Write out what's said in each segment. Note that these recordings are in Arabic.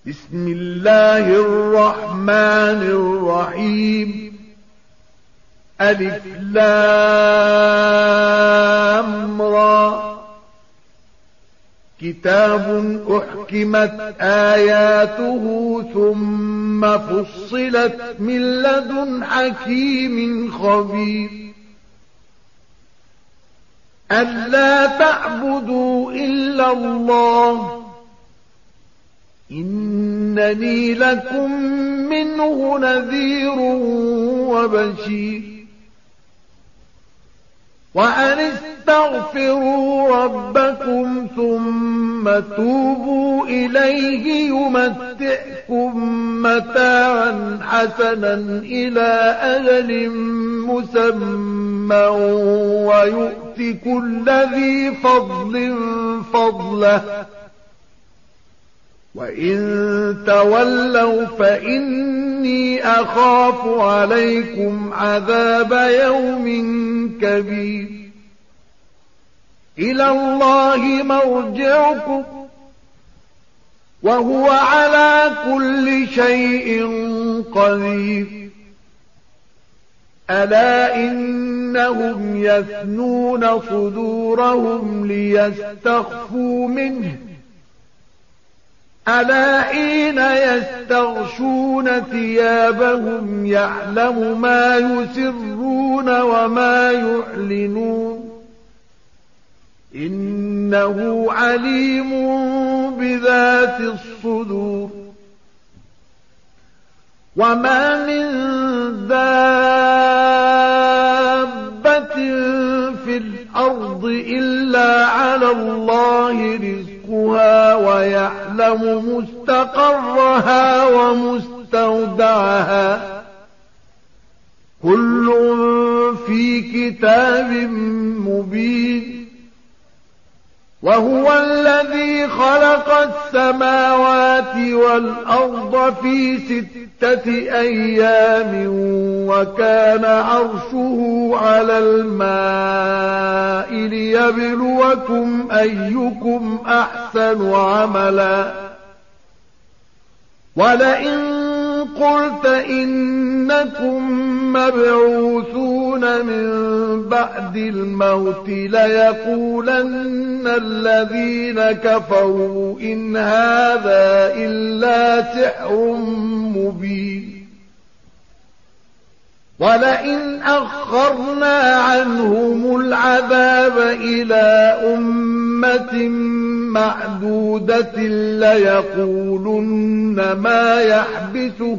بسم الله الرحمن الرحيم. ألف لام را. كتاب أحكمت آياته ثم فصلت من لدن حكيم خبير. ألا تعبدوا إلا الله إنني لكم منه نذير وبشير. وأن استغفروا ربكم ثم توبوا إليه يمتعكم متاعا حسنا إلى أجل مسمى ويؤت كل ذي فضل فضله وإن تولوا فإني أخاف عليكم عذاب يوم كبير. إلى الله مرجعكم وهو على كل شيء قدير. ألا إنهم يثنون صدورهم ليستخفوا منه ألا حين يستغشون ثيابهم يعلم ما يسرون وما يعلنون إنه عليم بذات الصدور. وما من دابة في الأرض إلا على الله رزقها ويعلم مستقرها ومستودعها كل في كتاب مبين. وهو الذي خلق السماوات والأرض في 6 أيام وكان عرشه على الماء ليبلوكم أيكم أحسن عملا. ولئن قلت إنكم مبعوثون من بعد الموت ليقولن الذين كفروا إن هذا إلا سحر مبين. ولئن أخرنا عنهم العذاب إلى أمة معدودة ليقولن ما يحبسه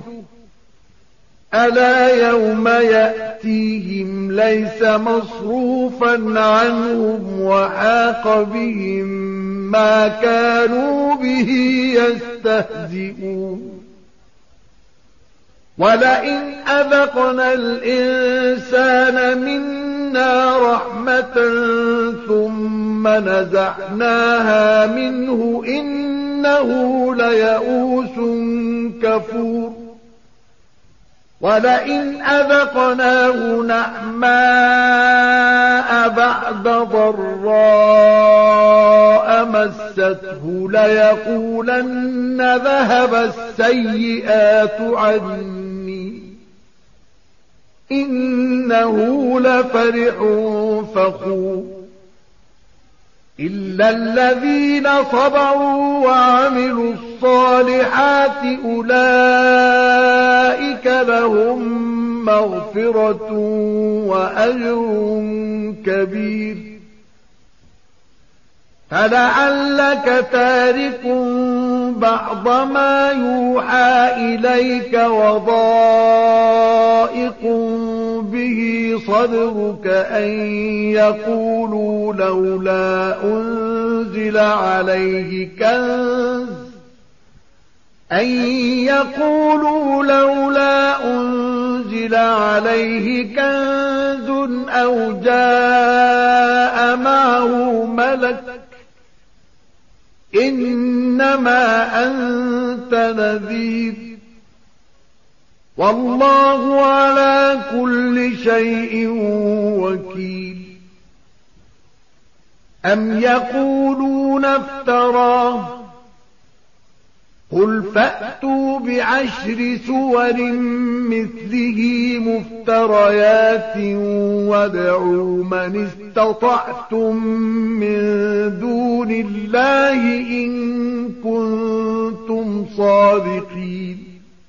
ألا يوم يأتيهم ليس مصروفا عنهم وحاق بهم ما كانوا به يستهزئون. ولئن أذقنا الإنسان منا رحمة ثم نزعناها منه إنه ليئوس كفور. ولئن أذقناه نعماء بعد ضراء مسته ليقولن ذهب السيئات عني إنه لفرح فخور. إلا الذين صبروا وعملوا الصالحات أولئك لهم مغفرة وأجر كبير. فلعلك تارك بعض ما يوحى إليك وضائق به صدرك أن يقولوا لولا أنزل عليه كنز أو جاء معه ملك إنما أنت نذير والله على كل شيء وكيل. أم يقولون افتراه قل فأتوا بعشر سور مثله مفتريات وادعوا من استطعتم من دون الله إن كنتم صادقين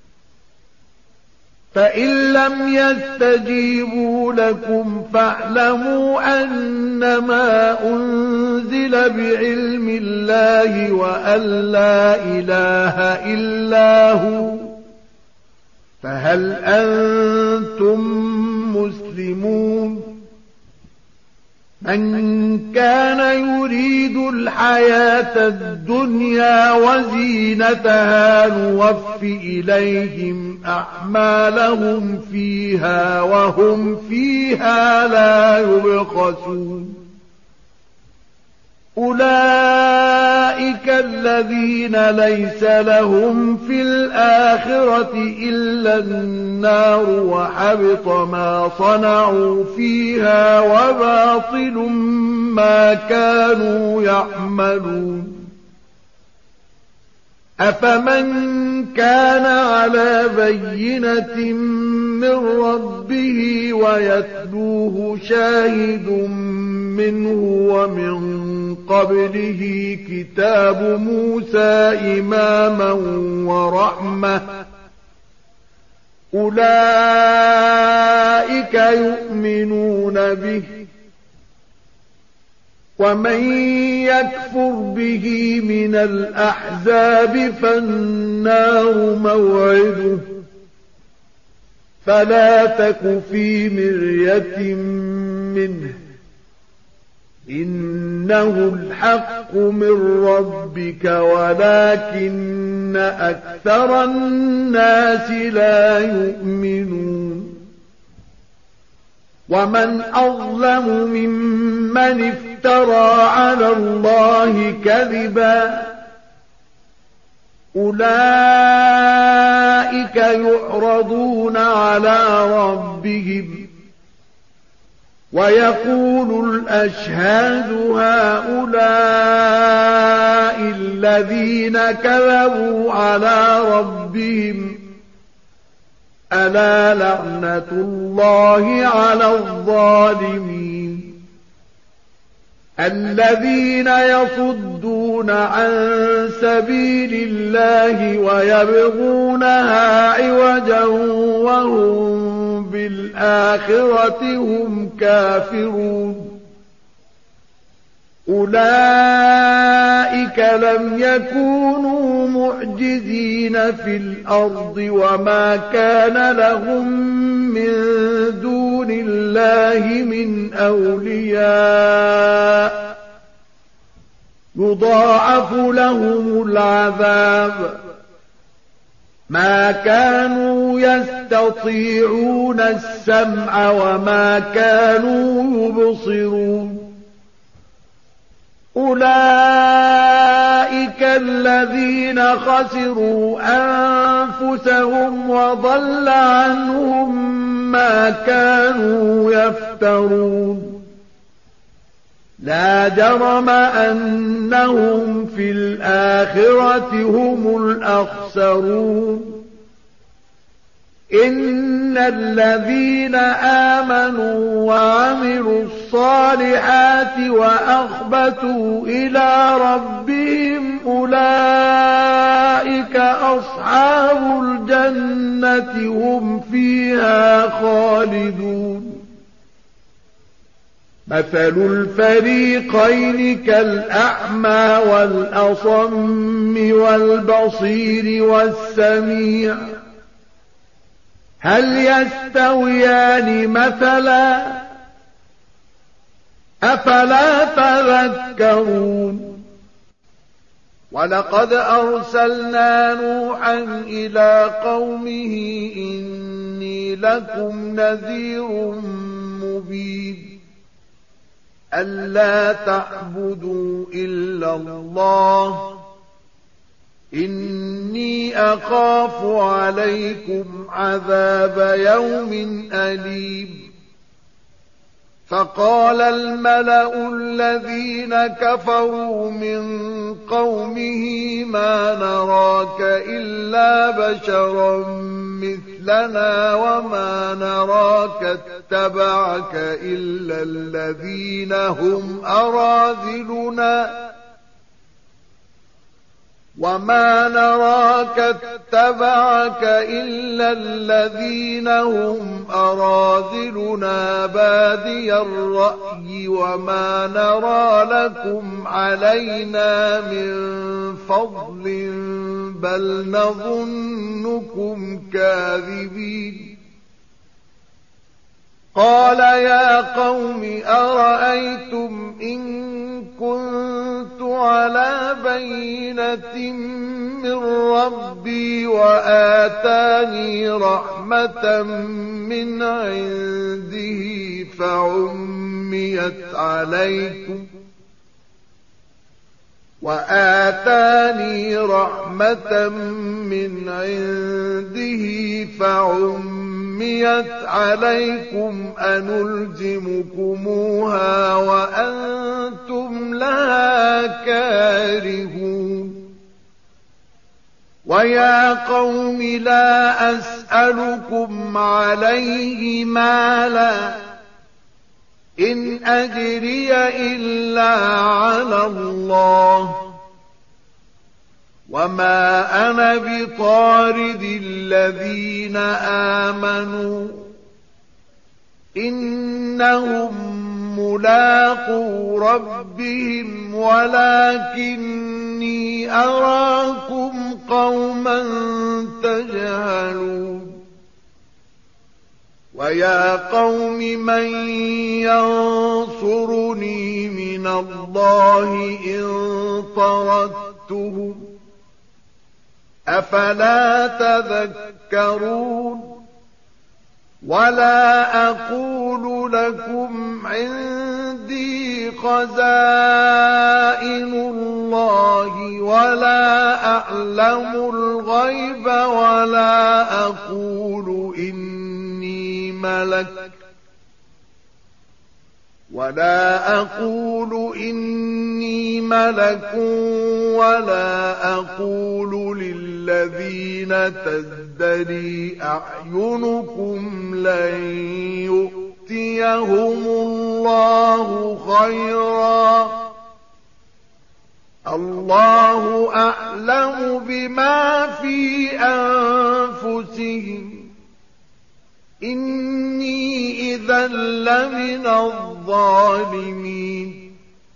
فإن لم يستجيبوا لكم فاعلموا أنما أنزل بعلم الله وأن لا إله إلا هو فهل أنتم مسلمون من كان يريد الحياة الدنيا وزينتها نوف إليهم أعمالهم فيها وهم فيها لا يبخسون أولئك الذين ليس لهم في الآخرة إلا النار وحبط ما صنعوا فيها وباطل ما كانوا يعملون أفمن كان على بينة من ربه ويتلوه شاهد منه ومن قبله كتاب موسى إماما ورحمة أولئك يؤمنون به ومن يكفر به من الأحزاب فالنار موعده فلا تك في مرية منه إنه الحق من ربك ولكن أكثر الناس لا يؤمنون ومن أظلم ممن افترى على الله كذبا أولئك يعرضون على ربهم ويقول الأشهاد هؤلاء الذين كذبوا على ربهم ألا لعنة الله على الظالمين الذين يصدون عن سبيل الله ويبغونها عوجا وهم بالآخرة هم كافرون أولئك لم يكونوا معجزين في الأرض وما كان لهم من دون الله من أولياء يضاعف لهم العذاب ما كانوا يستطيعون السمع وما كانوا يبصرون أولئك الذين خسروا أنفسهم وضل عنهم ما كانوا يفترون لا جرم أنهم في الآخرة هم الأخسرون إن الذين آمنوا وعملوا الصالحات وأخبتوا إلى ربهم أولئك أصحاب الجنة هم فيها خالدون مثل الفريقين كالأعمى والأصم والبصير والسميع هل يستويان مثلا أفلا تذكرون ولقد أرسلنا نوحا إلى قومه إني لكم نذير مبين ألا تعبدوا إلا الله إني أخاف عليكم عذاب يوم أليم فقال الملأ الذين كفروا من قومه ما نراك إلا بشرا مثلنا وما نراك اتبعك إلا الذين هم أراذلنا بادي الرأي وما نرى لكم علينا من فضل بل نظنكم كاذبين قال يا قوم أرأيتم إن كنت على بينة من ربي وآتاني رحمة من عنده فعميت عليكم أنلزمكموها وأنتم لها كارهون ويا قوم لا أسألكم عليه مالا إن أجري إلا على الله وما أنا بطارد الذين آمنوا إنهم ملاقو ربهم ولكني أراكم قوما تجهلون ويا قوم من ينصرني من الله إن طردتهم أفلا تذكرون ولا أقول لكم عندي خزائن الله ولا أعلم الغيب ولا أقول إني ملك ولا أقول للذين تزدري أعينكم لن يؤتيهم الله خيرا الله أعلم بما في أنفسهم إني إذا لمن الظالمين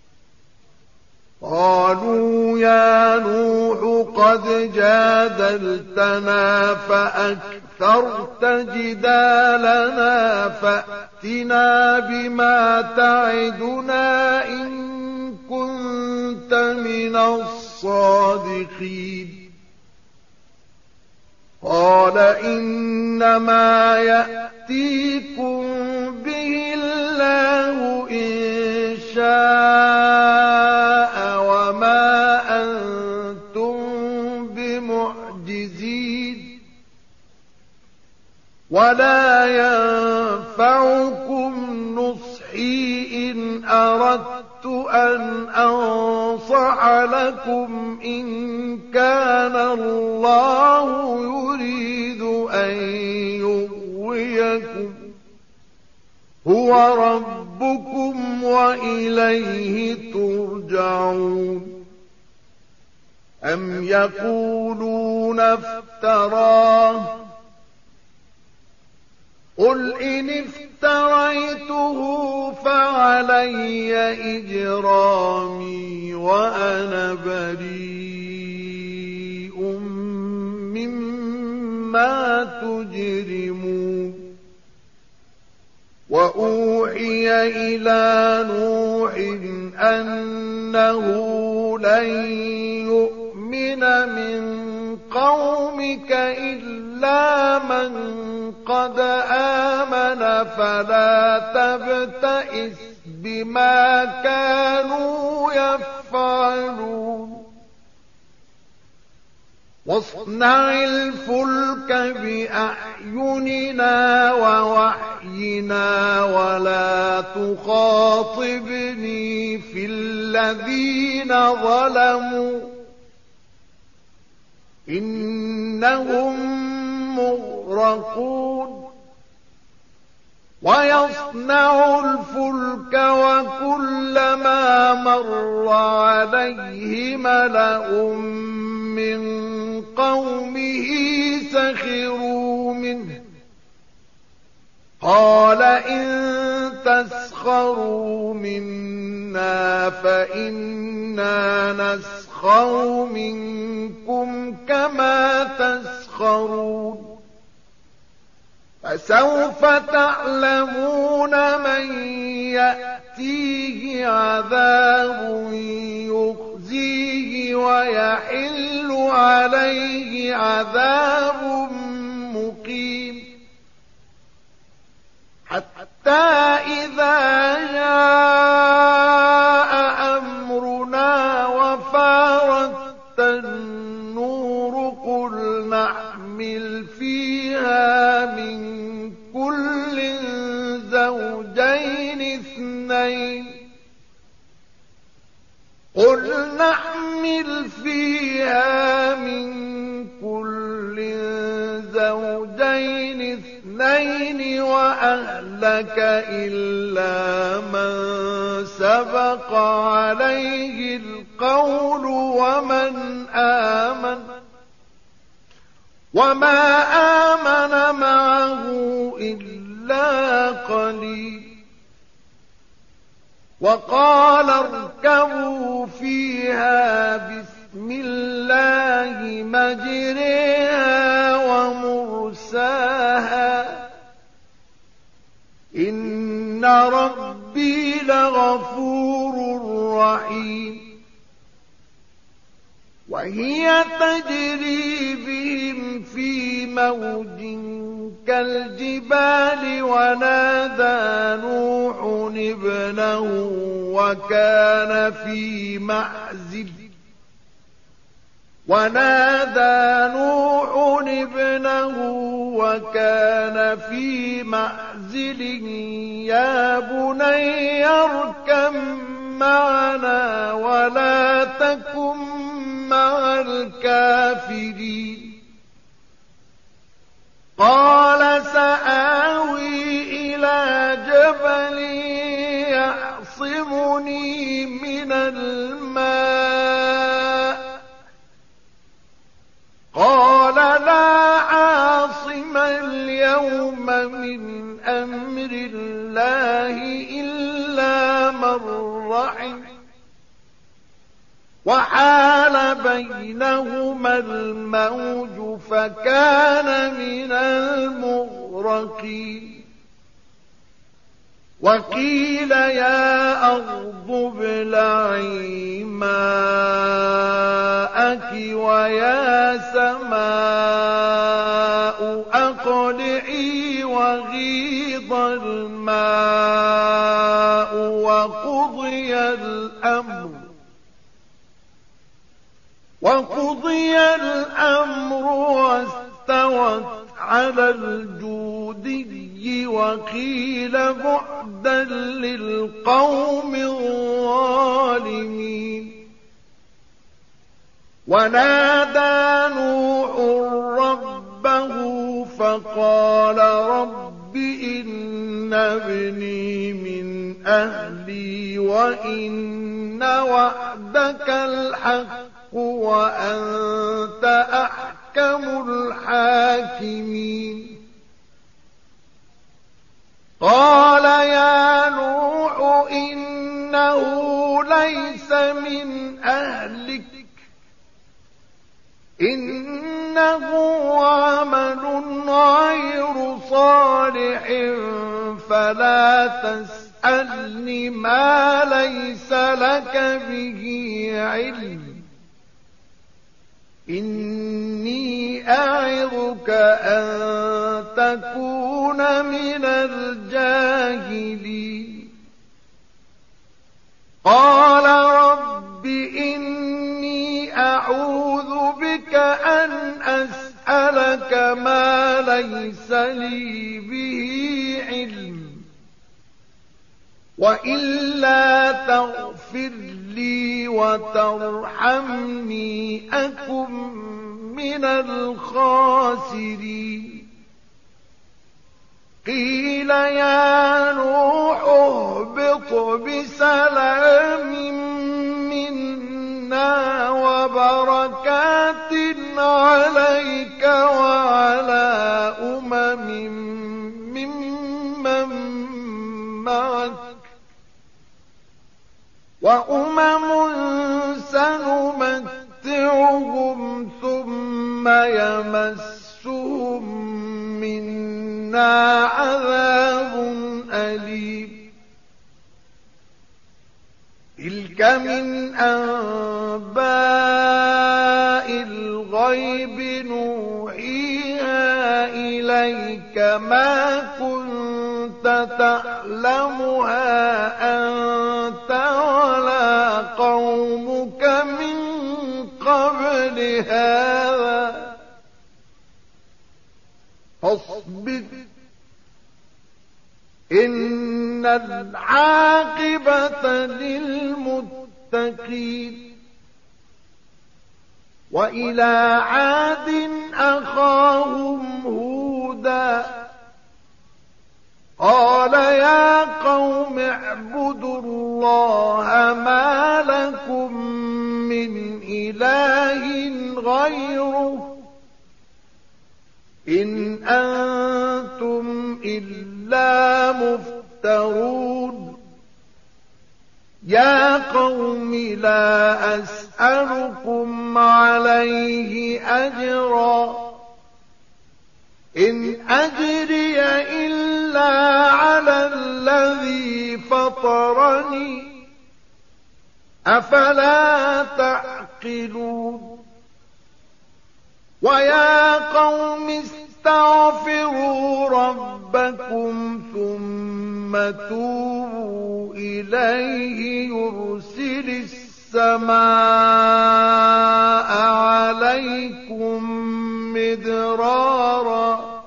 قالوا يا نوح قد جادلتنا فأكثرت جدالنا فأتنا بما تعدنا إن كنت من الصادقين قال إنما يأتيكم به الله إن شاء وما أنتم بمعجزين ولا ينفعكم نصحي إن أردت أن أنصح لكم إن كان الله يريد أن يغويكم هو ربكم وإليه ترجعون أم يقولون افتراه قل إن افتريته فعلي إجرامي وأنا بريء مما تجرمون وأوحي إلى نوح أنه لن يؤمن من قومك إلا من قد آمن فلا تبتئس بما كانوا يفعلون واصنع الفلك بأعيننا ووحينا وحينا ولا تخاطبني في الذين ظلموا إنهم مغرقون ويصنع الفلك وكلما مر عليه ملأ من قومه سخروا منه قال إن تسخروا منا فإنا نسخر منكم كما تسخرون فسوف تعلمون من يأتيه عذاب يخزيه ويحل عليه عذاب مقيم حتى إذا جاء أمرنا وفارت النور قل نحمل فيها من كل زوجين اثنين وأهلك إلا من سبق عليه القول وما آمن معه إلا قليل وقال اركبوا فيها بسم الله مجريها ومرساها إن ربي لغفور رحيم وهي تجري بهم في موج كالجبال ونادى نوح ابنه وكان في معزل يا بني اركب معنا ولا تكن مع الكافرين قال سآوي إلى جبل يعصمني من الماء قال لا عاصم اليوم من أمر الله إلا من رحم وحال بينهما الموج فكان من المغرقين وقيل يا أرض ابلعي ماءك ويا سماء أقلعي وغيض الماء وقضي الأمر واستوت على الجودي وقيل بعدا للقوم الظالمين ونادى نوح ربه فقال رب إن ابني من أهلي وإن وعدك الحق وأنت أحكم الحاكمين قال يا نوح إنه ليس من أهلك إنه عمل غير صالح فلا تسألني ما ليس لك به علم إني أعظك أن تكون من الجاهلين قال رب إني أعوذ بك أن أسألك ما ليس لي به علم وإلا تغفر لي وترحمني أكن من الخاسرين. قيل يا نوح اهبط بسلام منا وبركات عليك وعلى ممن معك وأمم سنمتعهم ثم يمسهم منا عذاب أليم. تلك من أنباء الغيب نوحيها إليك ما كنت تعلمها أنت ولا قومك من قبل هذا فاصبر إن العاقبة للمتقين. وإلى عاد أخاهم هودا قال يا قوم اعبدوا الله ما لكم من إله غيره إن أنتم إلا مفترون. يا قوم لا أسألكم عليه أجرا إن أجري إلا على الذي فطرني أفلا تعقلون. ويا قوم استغفروا ربكم ثم توبوا إليه يرسل السماء عليكم مدرارا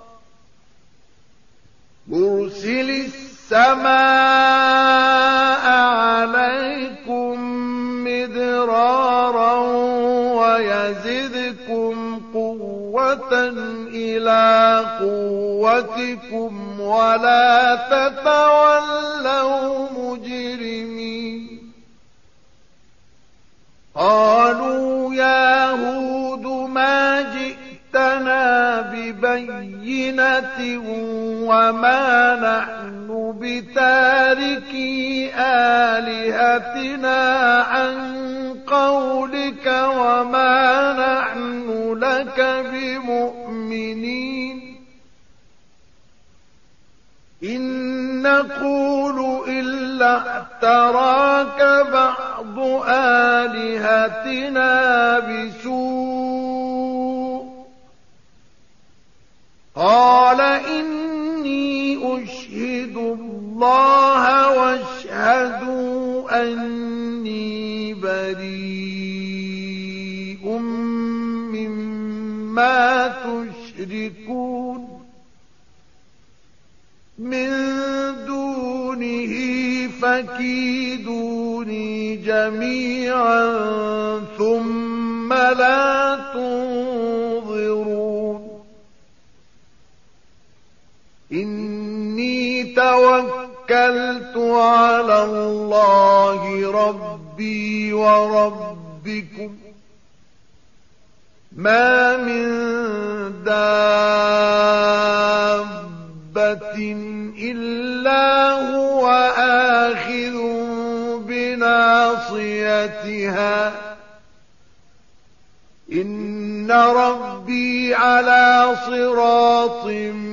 ويزدكم قوة إلى قوتكم ولا تتولوا مجرمين. قالوا يا هود ما جئتنا ببينة وما نحن بتاركي آلهتنا عن قولك وما نحن لك بمؤمنين إن نقول إلا اعتراك بعض آلهتنا بسوء. قال إني أشهد الله واشهدوا أني بريء مما تشركون من دونه فكيدوني جميعا ثم لا تنظرون. إني توكلت على الله ربي وربكم ما من دابة إلا هو آخذ بناصيتها إن ربي على صراط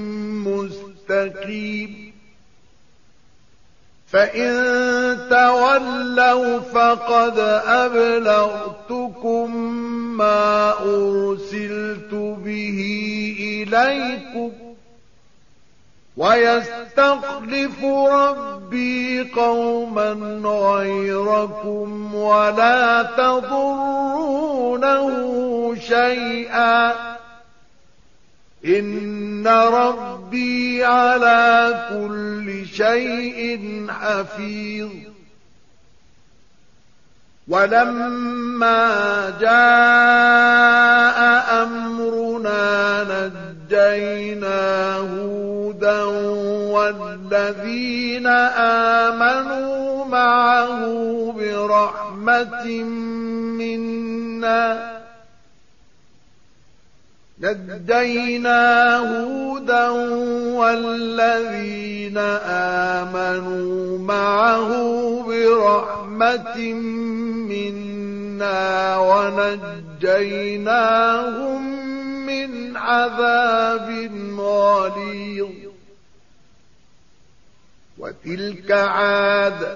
مستقيم. فإن تولوا فقد أبلغتكم ما أرسلت به إليكم ويستخلف ربي قوما غيركم ولا تضرونه شيئا إن ربي ربي على كل شيء حفيظ. ولما جاء أمرنا نجينا هودا والذين آمنوا معه برحمة منا ونجيناهم من عذاب غليظ. وتلك عاد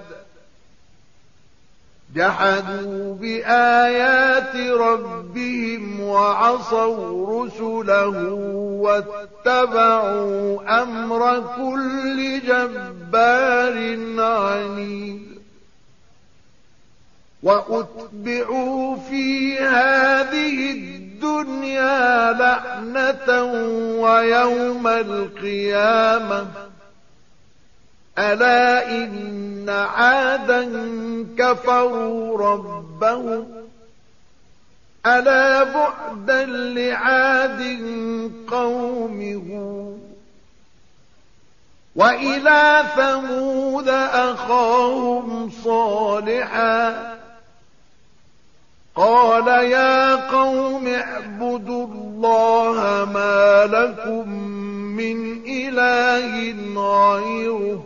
جحدوا بآيات ربهم وعصوا رسله واتبعوا أمر كل جبار عنيد. وأتبعوا في هذه الدنيا لعنة ويوم القيامة ألا إن عادا كفروا ربهم ألا بعدا لعاد قوم هود. وإلى ثمود أخاهم صالحا قال يا قوم اعبدوا الله ما لكم من إله غيره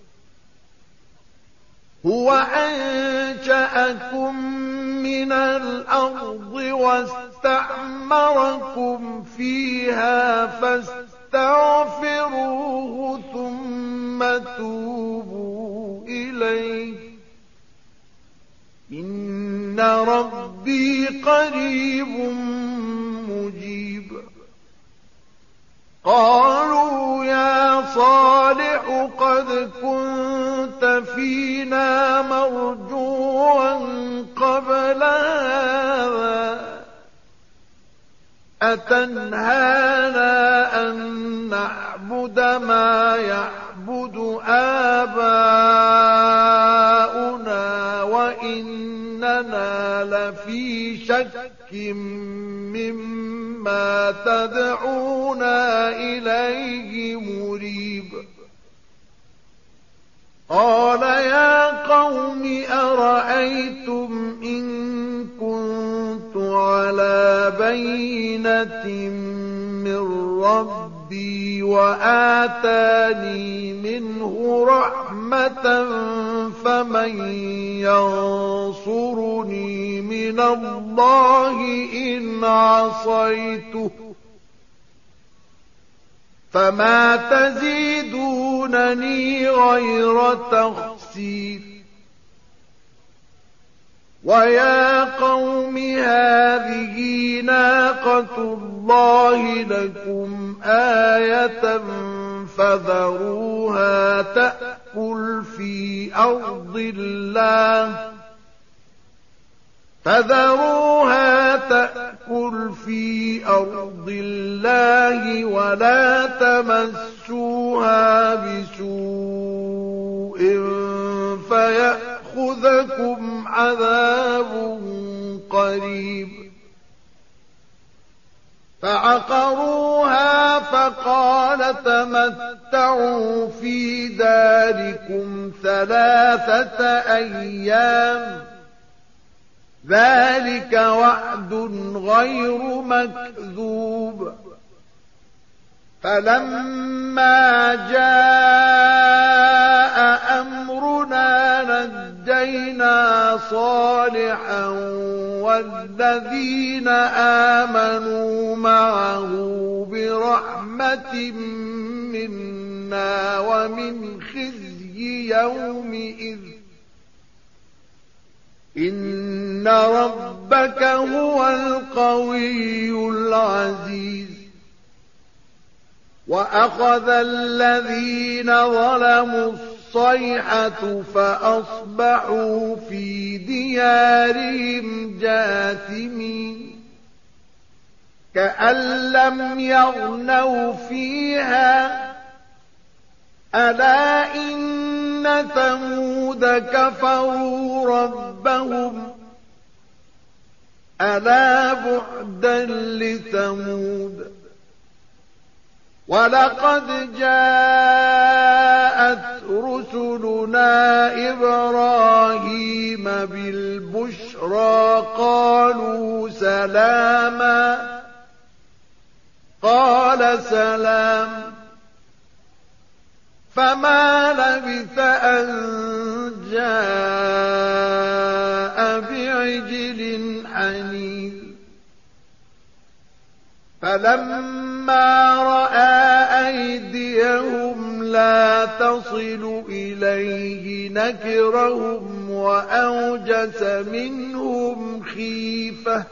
هو أنشأكم من الأرض واستعمركم فيها فاستغفروه ثم توبوا إليه إن ربي قريب مجيب. قالوا يا صالح قد كنت فينا مرجوا قبل هذا أتنهانا أن نعبد ما يعبد آباؤنا وإننا لفي شك مما تدعونا إليه مريب. قال يا قوم أرأيتم إن كنت على بينة من ربي وآتاني منه رحمة فمن ينصرني من الله إن عصيته فما تزيدونني غير تخسير. ويا قوم هذه ناقة الله لكم آية فذروها تأكل في أرض الله ولا تمسوها بسوء فيأخذكم عذاب قريب. فعقروها فقال تمتعوا في داركم 3 أيام ذلك وعد غير مكذوب. فلما جاء أمرنا نجينا صالحا والذين آمنوا معه برحمة منا ومن خزي يومئذ إن ربك هو القوي العزيز. وأخذ الذين ظلموا الصيحة فأصبحوا في ديارهم جاثمين كأن لم يغنوا فيها ألا إن ثمود كفروا ربهم ألا بعدا لثمود ولقد جاءت رسلنا إبراهيم بالبشرى قالوا سلاما قال سلام فما لبث أن جاء بعجل حنيذ فلما رأى أيديهم لا تصل إليه نكرهم وأوجس منهم خيفة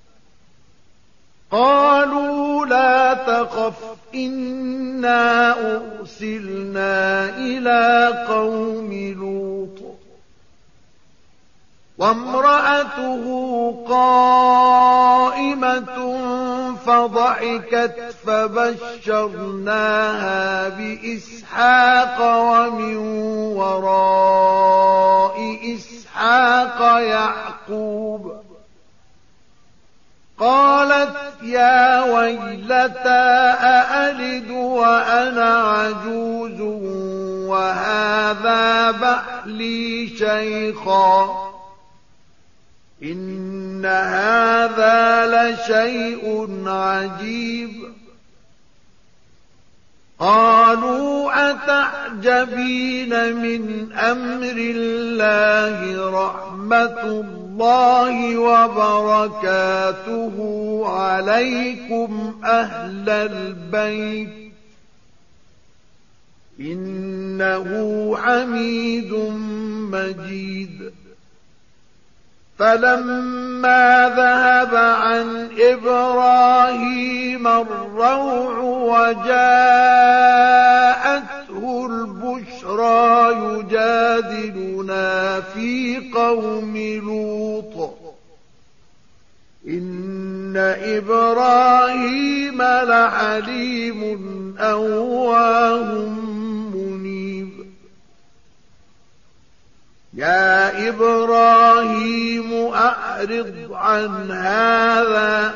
قالوا لا تخف إنا أرسلنا إلى قوم لوط وامرأته قائمة فضحكت فبشرناها بإسحاق ومن وراء إسحاق يعقوب قالت يا ويلتى أألد وأنا عجوز وهذا بعلي شيخا إن هذا لشيء عجيب قالوا أتعجبين من أمر الله رحمة الله وبركاته عليكم أهل البيت إنه حميد مجيد فلما ذهب عن إبراهيم الروع وجاءته البشرى يجادلنا في قوم لوط إن إبراهيم لحليم أواه منيب يا إبراهيم أعرض عن هذا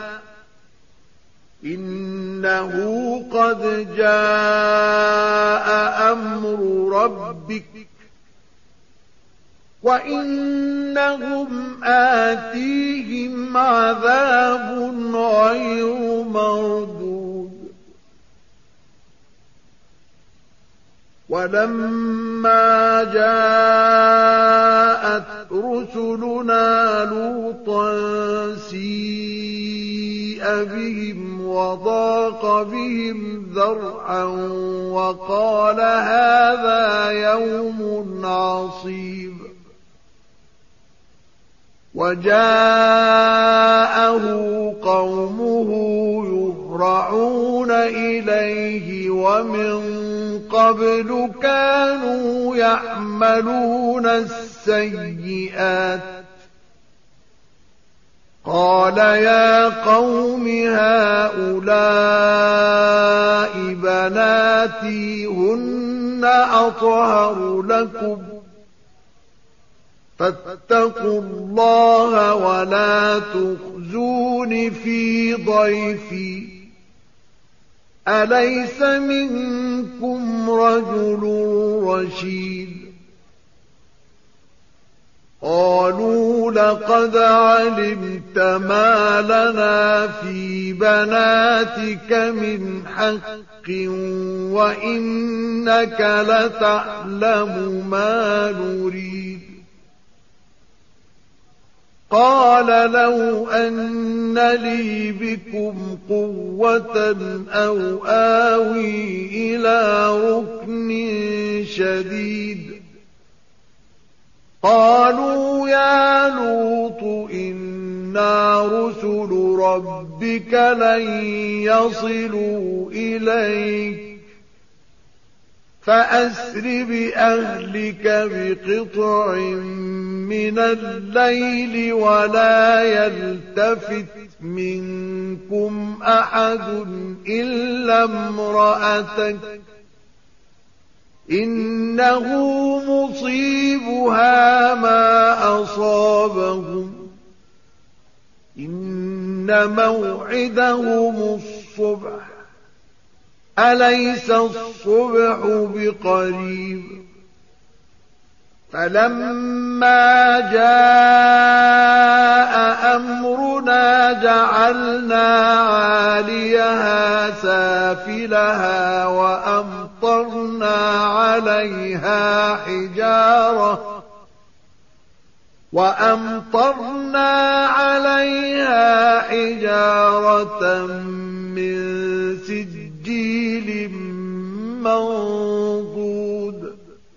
إنه قد جاء أمر ربك وإنهم آتيهم عذاب غير مردود ولما جاءت رسلنا لوطا سيء بهم وضاق بهم ذرعا وقال هذا يوم عصيب وجاءه قومه يهرعون إليه ومن قبل كانوا يعملون السيئات قال يا قوم هؤلاء بناتي هن أطهر لكم فاتقوا الله ولا تخزون في ضيفي أليس منكم رجل رشيد قالوا لقد علمت ما لنا في بناتك من حق وإنك لتعلم ما نريد قال لو أن لي بكم قوة أو آوي إلى ركن شديد قالوا يا لوط إنا رسل ربك لن يصلوا إليك فأسر بأهلك بقطع من الليل ولا يلتفت منكم أحد إلا امرأتك إنه مصيبها ما أصابهم إن موعدهم الصبح أليس الصبح بقريب فلما جاء أمرنا جعلنا عاليها سافلها وأمطرنا عليها حجارة من سجيل منضود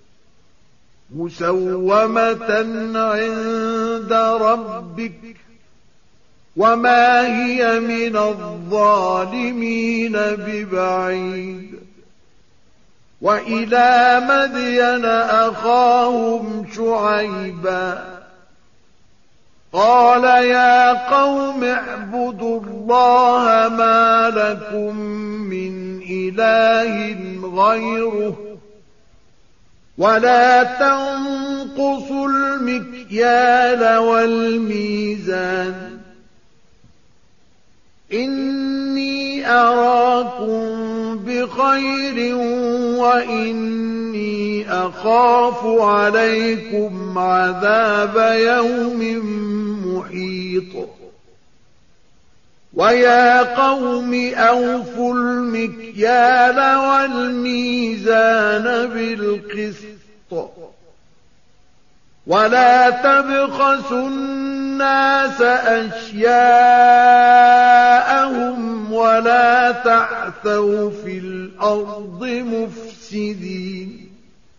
مسومة عند ربك وما هي من الظالمين ببعيد وإلى مدين أخاهم شعيبا قال يا قوم اعبدوا الله ما لكم من إله غيره ولا تنقصوا المكيال والميزان إني أراكم بخير وإني أخاف عليكم عذاب يوم محيط ويا قوم أوفوا المكيال والميزان بالقسط ولا تبخسوا الناس أشياءهم ولا تعثوا في الأرض مفسدين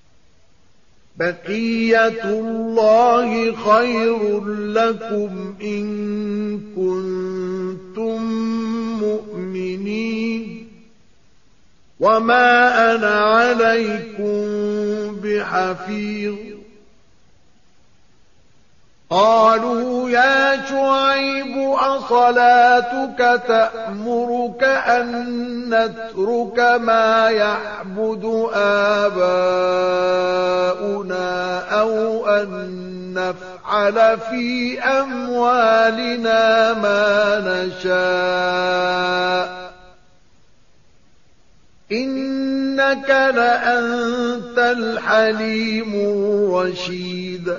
بقية الله خير لكم إن كنتم مؤمنين وما أنا عليكم بحفيظ قالوا يا شعيب أصلاتك تأمرك أن نترك ما يعبد آباؤنا أو أن نفعل في أموالنا ما نشاء إنك لأنت الحليم الرشيد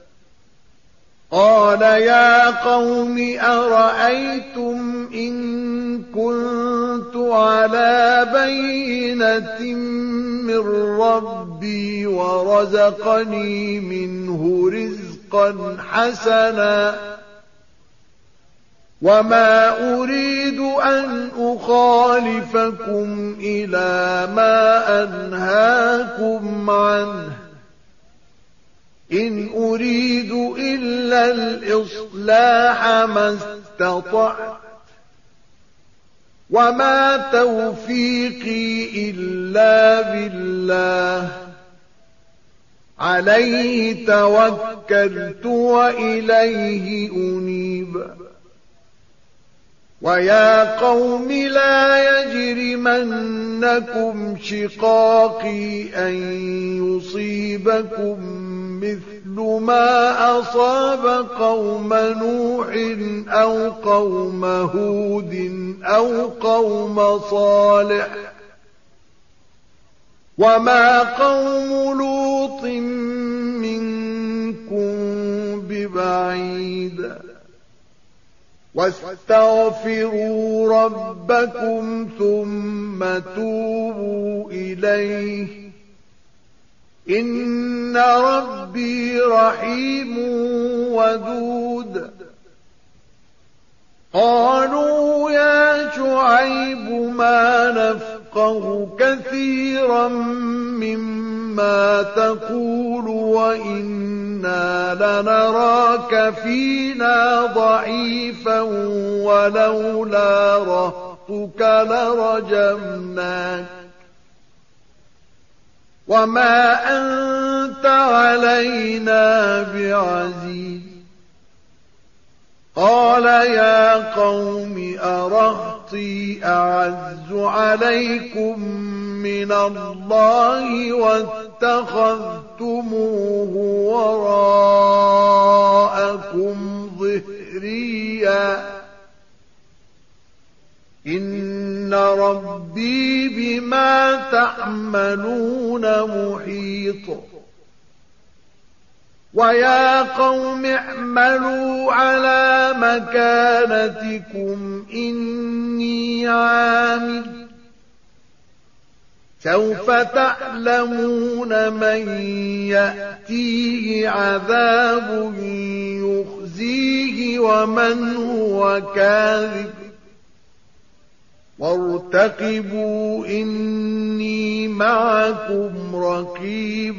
قال يا قوم أرأيتم إن كنت على بينة من ربي ورزقني منه رزقا حسنا وما أريد أن أخالفكم إلى ما أنهاكم عنه إن أريد إلا الإصلاح ما استطعت وما توفيقي إلا بالله عليه توكلت وإليه أنيب ويا قوم لا يجرمنكم شقاقي أن يصيبكم مثل ما أصاب قوم نوح أو قوم هود أو قوم صالح وما قوم لوط منكم ببعيد واستغفروا ربكم ثم توبوا إليه إن ربي رحيم ودود قالوا يا شعيب ما نفقه كثيرا مما تقول وإنا لنراك فينا ضعيفا ولولا رهطك لرجمناك وما أنت علينا بعزيز قال يا قوم أرهطي أعز عليكم من الله واتخذتموه وراءكم ظهريا إن ربي بما تعملون محيط ويا قوم اعملوا على مكانتكم إني عامل سوف تعلمون من يأتيه عذاب يخزيه ومن هو كاذب وارتقبوا إني معكم رقيب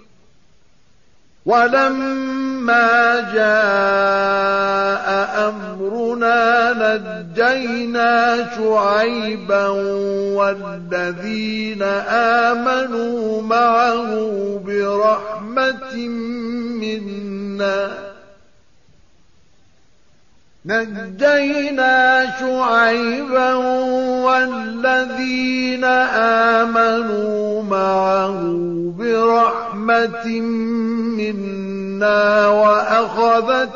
ولما جاء أمرنا نجينا شعيبا والذين آمنوا معه برحمة منا نجينا شعيبا والذين آمنوا معه برحمة منا وأخذت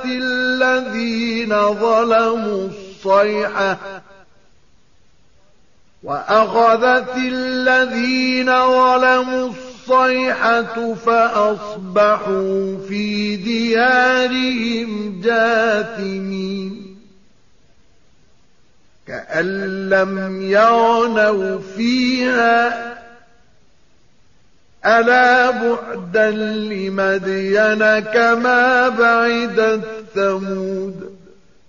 الذين ظلموا الصيحة فأصبحوا في ديارهم جاثمين كأن لم يغنوا فيها ألا بعدا لمدين كما بعدت ثمود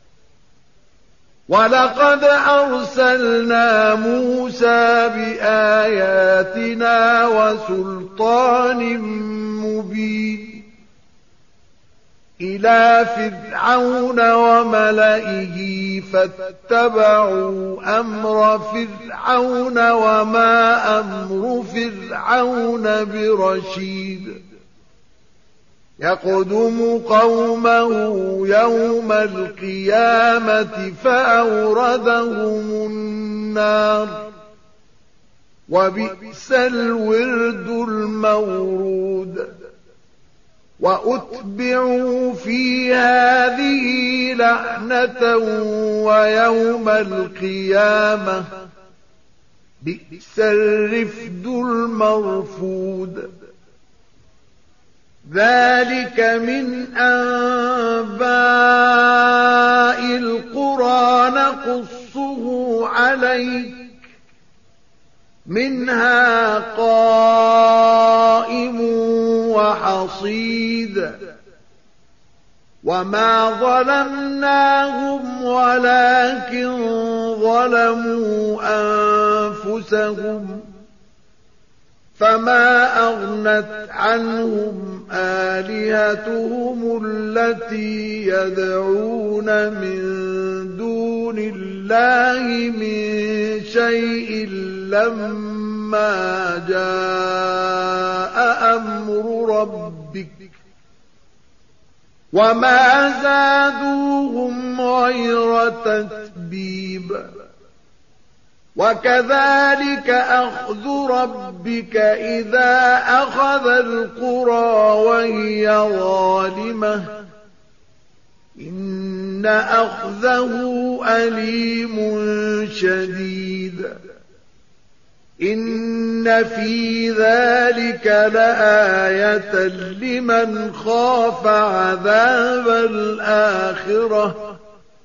ولقد أرسلنا موسى بآياتنا وسلطان مبين إلى فرعون وملئه فاتبعوا أمر فرعون وما أمر فرعون برشيد يقدم قومه يوم القيامة فأوردهم النار وبئس الورد المورود وأتبعوا في هذه لعنة ويوم القيامة بئس الرفد المرفود ذلك من أنباء القرى نقصه عليك منها قائم وحصيد وما ظلمناهم ولكن ظلموا أنفسهم فما أغنت عنهم آلهتهم التي يدعون من دون الله من شيء لما جاء أمر ربك وما زادوهم غير تتبيب وكذلك أخذ ربك إذا أخذ القرى وهي ظالمة إن أخذه أليم شديد إن في ذلك لآية لمن خاف عذاب الآخرة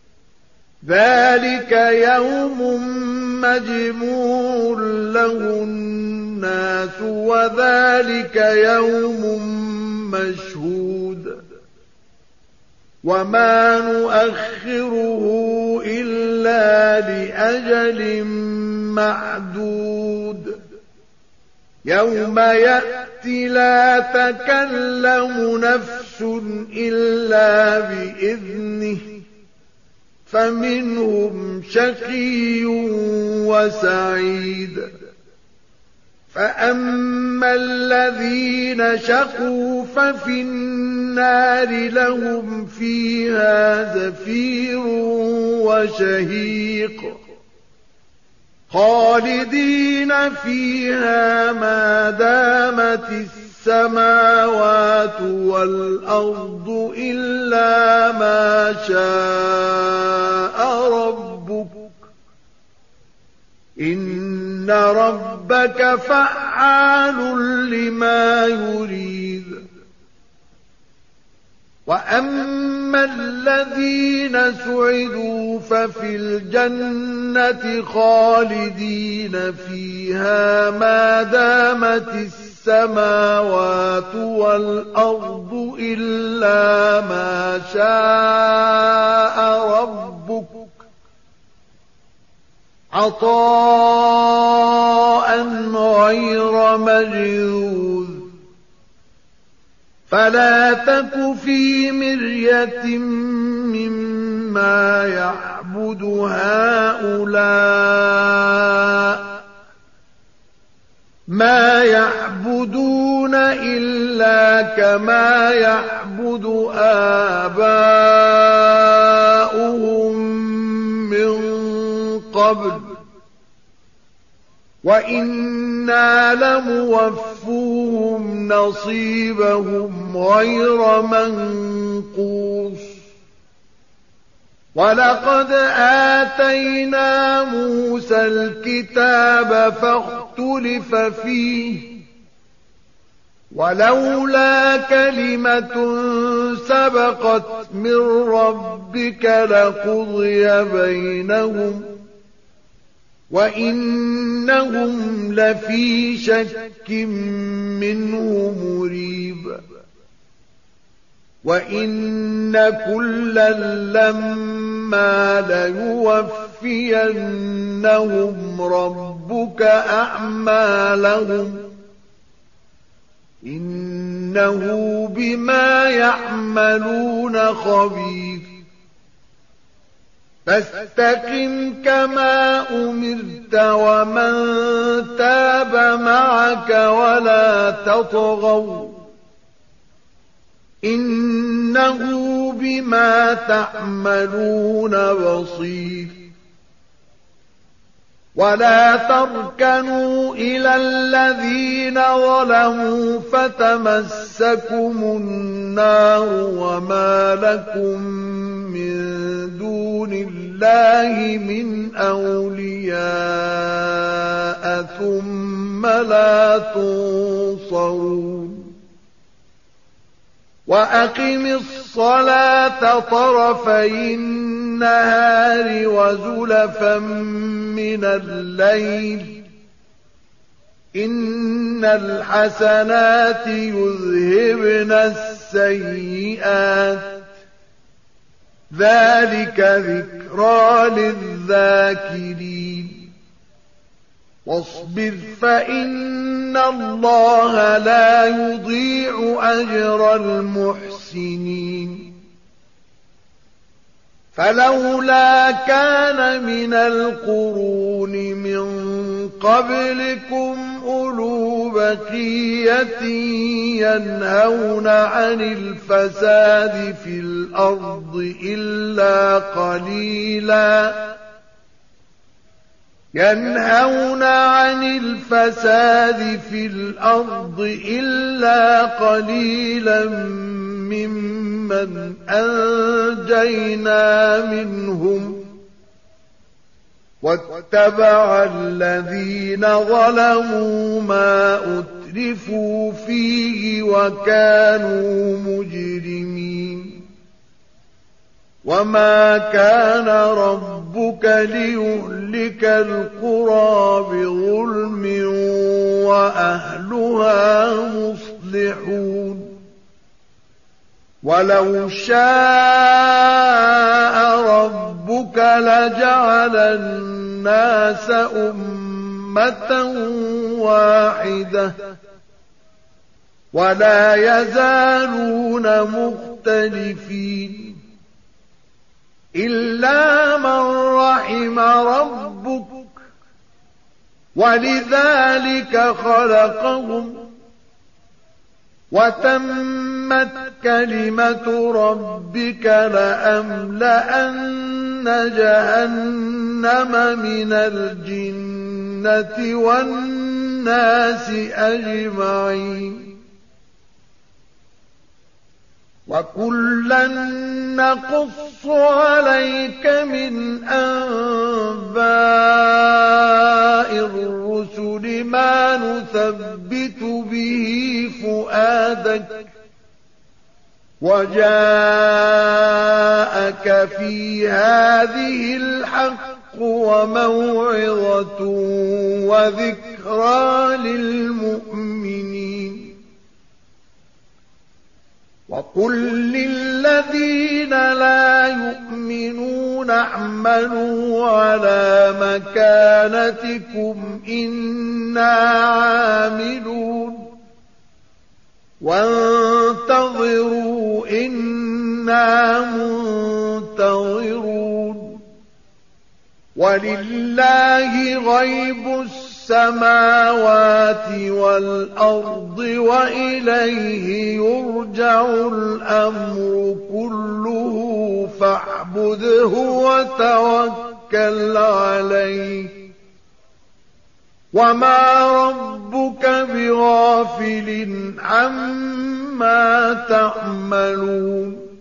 ذلك يوم مجموع له الناس وذلك يوم مشهود وما نؤخره إلا لأجل معدود يوم يأتي لا تكلم نفس إلا بإذنه فمنهم شقي وسعيد فأما الذين شقوا ففي النار لهم فيها زفير وشهيق خالدين فيها ما دامت السماوات والأرض إلا ما شاء ربك إن ربك فعال لما يريد وأما الذين سعدوا ففي الجنة خالدين فيها ما دامت السماوات والأرض إلا ما شاء ربك عطاء غير مجذوذ فلا تك في مرية مما يعبد هؤلاء ما يعبدون إلا كما يعبد آباؤهم من قبل وإنا لموفوهم نصيبهم غير منقوص ولقد آتينا موسى الكتاب فاختلف فيه ولولا كلمة سبقت من ربك لقضي بينهم وإنهم لفي شك منه مريب وإن كلا لما ليوفينهم ربك أعمالهم إنه بما يعملون خبير فاستقم كما أمرت ومن تاب معك ولا تطغوا إنه بما تعملون بصير ولا تركنوا إلى الذين ظلموا فتمسكم النار وما لكم من دون الله من أولياء ثم لا تنصرون وأقم الصلاة طرفي النهار وزلفا من الليل إن الحسنات يذهبن السيئات ذلك ذكرى للذاكرين واصبر فإن الله لا يضيع أجر المحسنين فلولا كان من القرون من قبلكم أولو بقية ينهون عن الفساد في الأرض إلا قليلا ممن أنجينا منهم واتبع الذين ظلموا ما أترفوا فيه وكانوا مجرمين وما كان ربك ليهلك القرى بظلم وأهلها مصلحون ولو شاء ربك لجعل الناس أمة واحدة ولا يزالون مختلفين إلا من رحم ربك ولذلك خلقهم وتمت كلمة ربك لأملأن جهنم من الجنة والناس أجمعين وكلا نقص عليك من أنباء الرسل ما نثبت به فؤادك وجاءك في هذه الحق وموعظة وذكرى للمؤمنين وقل للذين لا يؤمنون اعملوا على مكانتكم إنا عاملون وانتظروا إنا منتظرون ولله غيب السماوات والأرض وإليه يرجع الأمر كله فاعبده وتوكل عليه وما ربك بغافل عما تعملون